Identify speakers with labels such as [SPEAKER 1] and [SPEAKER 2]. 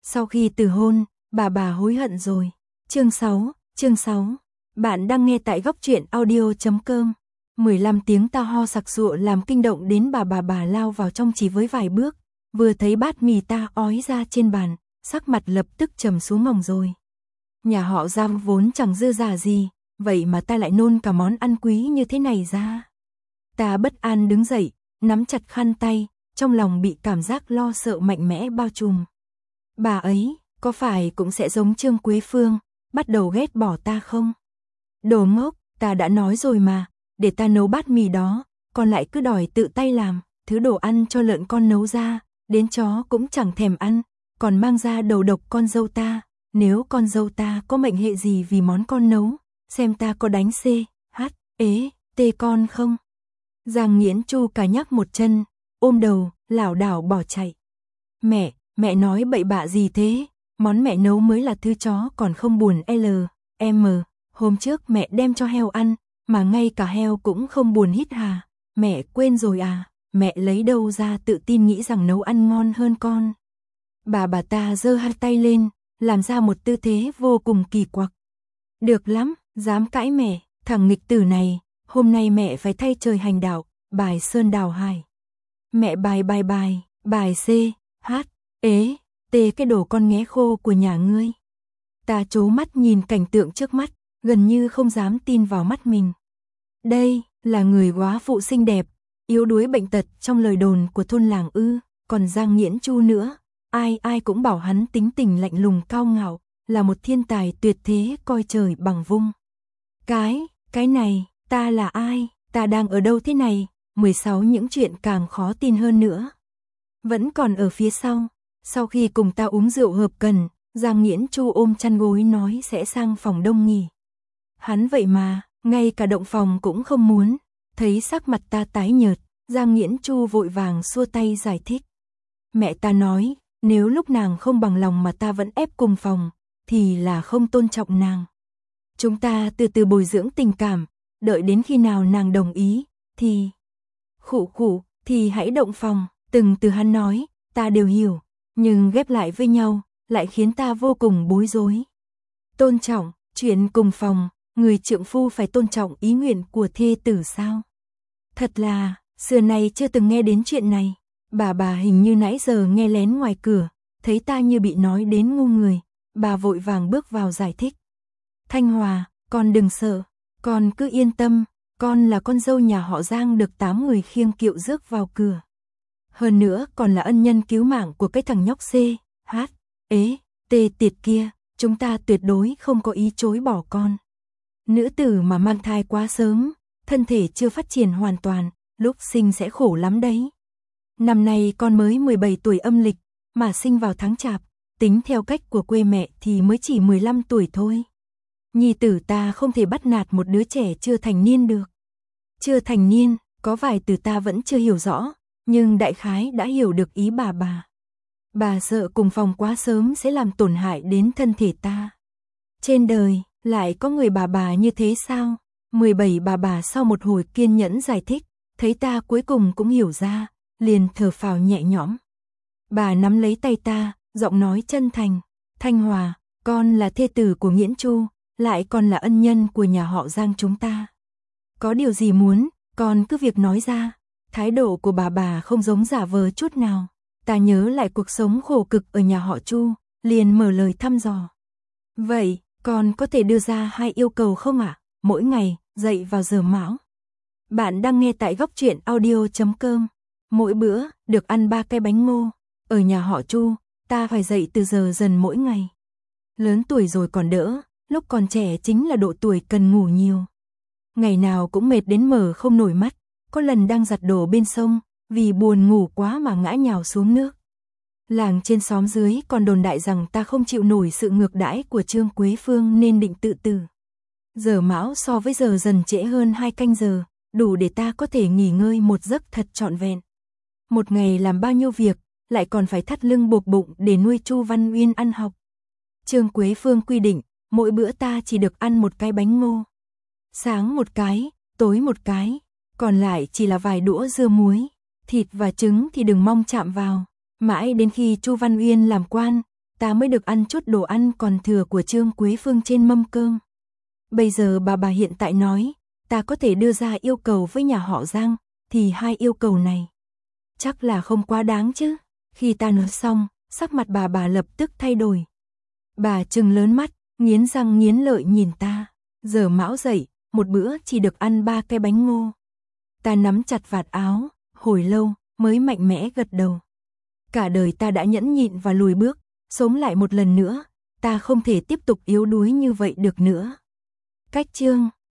[SPEAKER 1] Sau khi từ hôn, bà hối hận rồi. Chương 6. Bạn đang nghe tại góc truyện audio.com. 15 tiếng ta ho sặc sụa làm kinh động đến bà lao vào trong chỉ với vài bước, vừa thấy bát mì ta ói ra trên bàn, sắc mặt lập tức trầm xuống mỏng rồi. Nhà họ Giang vốn chẳng dư giả gì, vậy mà ta lại nôn cả món ăn quý như thế này ra. Ta bất an đứng dậy, nắm chặt khăn tay, trong lòng bị cảm giác lo sợ mạnh mẽ bao trùm. Bà ấy, có phải cũng sẽ giống Trương Quế Phương, bắt đầu ghét bỏ ta không? Đồ ngốc, ta đã nói rồi mà, để ta nấu bát mì đó, còn lại cứ đòi tự tay làm, thứ đồ ăn cho lợn con nấu ra, đến chó cũng chẳng thèm ăn, còn mang ra đầu độc con dâu ta, nếu con dâu ta có mệnh hệ gì vì món con nấu, xem ta có đánh C.H.E.T con không? Giang Nghiễn Chu cả nhắc một chân, ôm đầu, lảo đảo bỏ chạy. Mẹ nói bậy bạ gì thế, món mẹ nấu mới là thứ chó còn không buồn L.M. Hôm trước mẹ đem cho heo ăn, mà ngay cả heo cũng không buồn hít hà, mẹ quên rồi à, mẹ lấy đâu ra tự tin nghĩ rằng nấu ăn ngon hơn con. Bà ta giơ hai tay lên, làm ra một tư thế vô cùng kỳ quặc. Được lắm, dám cãi mẹ, thằng nghịch tử này, hôm nay mẹ phải thay trời hành đạo, bài sơn đào hải. Mẹ bài C.H.E.T cái đồ con nghé khô của nhà ngươi. Ta trố mắt nhìn cảnh tượng trước mắt, gần như không dám tin vào mắt mình. Đây là người góa phụ xinh đẹp, yếu đuối bệnh tật trong lời đồn của thôn làng ư, còn Giang Nghiễn Chu nữa, ai cũng bảo hắn tính tình lạnh lùng cao ngạo, là một thiên tài tuyệt thế coi trời bằng vung. Cái này, ta là ai, ta đang ở đâu thế này? 16 những chuyện càng khó tin hơn nữa. Vẫn còn ở phía sau khi cùng ta uống rượu hợp cần, Giang Nghiễn Chu ôm chăn gối nói sẽ sang phòng đông nghỉ. Hắn vậy mà, ngay cả động phòng cũng không muốn, thấy sắc mặt ta tái nhợt, Giang Nghiễn Chu vội vàng xua tay giải thích. Mẹ ta nói, nếu lúc nàng không bằng lòng mà ta vẫn ép cùng phòng, thì là không tôn trọng nàng. Chúng ta từ từ bồi dưỡng tình cảm, đợi đến khi nào nàng đồng ý, thì... thì hãy động phòng, từng từ hắn nói, ta đều hiểu, nhưng ghép lại với nhau, lại khiến ta vô cùng bối rối. Tôn trọng, chuyện cùng phòng, người trượng phu phải tôn trọng ý nguyện của thê tử sao? Thật là, xưa nay chưa từng nghe đến chuyện này. Bà hình như nãy giờ nghe lén ngoài cửa, thấy ta như bị nói đến ngu người, bà vội vàng bước vào giải thích. Thanh Hòa, con đừng sợ, con cứ yên tâm, con là con dâu nhà họ Giang được 8 người khiêng kiệu rước vào cửa. Hơn nữa còn là ân nhân cứu mạng của cái thằng nhóc C.H.E.T tiệt kia, chúng ta tuyệt đối không có ý chối bỏ con. Nữ tử mà mang thai quá sớm, thân thể chưa phát triển hoàn toàn, lúc sinh sẽ khổ lắm đấy. Năm nay con mới 17 tuổi âm lịch, mà sinh vào tháng Chạp, tính theo cách của quê mẹ thì mới chỉ 15 tuổi thôi. Nhi tử ta không thể bắt nạt một đứa trẻ chưa thành niên được. Chưa thành niên, có vài từ ta vẫn chưa hiểu rõ, nhưng đại khái đã hiểu được ý bà. Bà sợ cùng phòng quá sớm sẽ làm tổn hại đến thân thể ta. Trên đời, lại có người bà như thế sao? 17 bà sau một hồi kiên nhẫn giải thích, thấy ta cuối cùng cũng hiểu ra, liền thở phào nhẹ nhõm. Bà nắm lấy tay ta, giọng nói chân thành, Thanh Hòa, con là thê tử của Nghiễn Chu, lại còn là ân nhân của nhà họ Giang chúng ta. Có điều gì muốn, con cứ việc nói ra. Thái độ của bà không giống giả vờ chút nào. Ta nhớ lại cuộc sống khổ cực ở nhà họ Chu, liền mở lời thăm dò. Vậy, con có thể đưa ra 2 yêu cầu không ạ? Mỗi ngày, dậy vào giờ mão. Bạn đang nghe tại góc truyện audio.com. Mỗi bữa, được ăn 3 cái bánh ngô. Ở nhà họ Chu, ta phải dậy từ giờ dần mỗi ngày. Lớn tuổi rồi còn đỡ, lúc còn trẻ chính là độ tuổi cần ngủ nhiều. Ngày nào cũng mệt đến mở không nổi mắt, có lần đang giặt đồ bên sông, vì buồn ngủ quá mà ngã nhào xuống nước. Làng trên xóm dưới còn đồn đại rằng ta không chịu nổi sự ngược đãi của Trương Quế Phương nên định tự tử. Giờ mão so với giờ dần trễ hơn 2 canh giờ, đủ để ta có thể nghỉ ngơi một giấc thật trọn vẹn. Một ngày làm bao nhiêu việc, lại còn phải thắt lưng buộc bụng để nuôi Chu Văn Uyên ăn học. Trương Quế Phương quy định, mỗi bữa ta chỉ được ăn 1 cái bánh ngô. Sáng 1 cái, tối 1 cái, còn lại chỉ là vài đũa dưa muối, thịt và trứng thì đừng mong chạm vào. Mãi đến khi Chu Văn Uyên làm quan, ta mới được ăn chút đồ ăn còn thừa của Trương Quế Phương trên mâm cơm. Bây giờ bà hiện tại nói, ta có thể đưa ra yêu cầu với nhà họ Giang, thì hai yêu cầu này chắc là không quá đáng chứ. Khi ta nói xong, sắc mặt bà lập tức thay đổi. Bà trừng lớn mắt, nghiến răng nghiến lợi nhìn ta. Giờ mão dậy, một bữa chỉ được ăn 3 cái bánh ngô. Ta nắm chặt vạt áo, hồi lâu mới mạnh mẽ gật đầu. Cả đời ta đã nhẫn nhịn và lùi bước, sống lại một lần nữa, ta không thể tiếp tục yếu đuối như vậy được nữa. Cách chương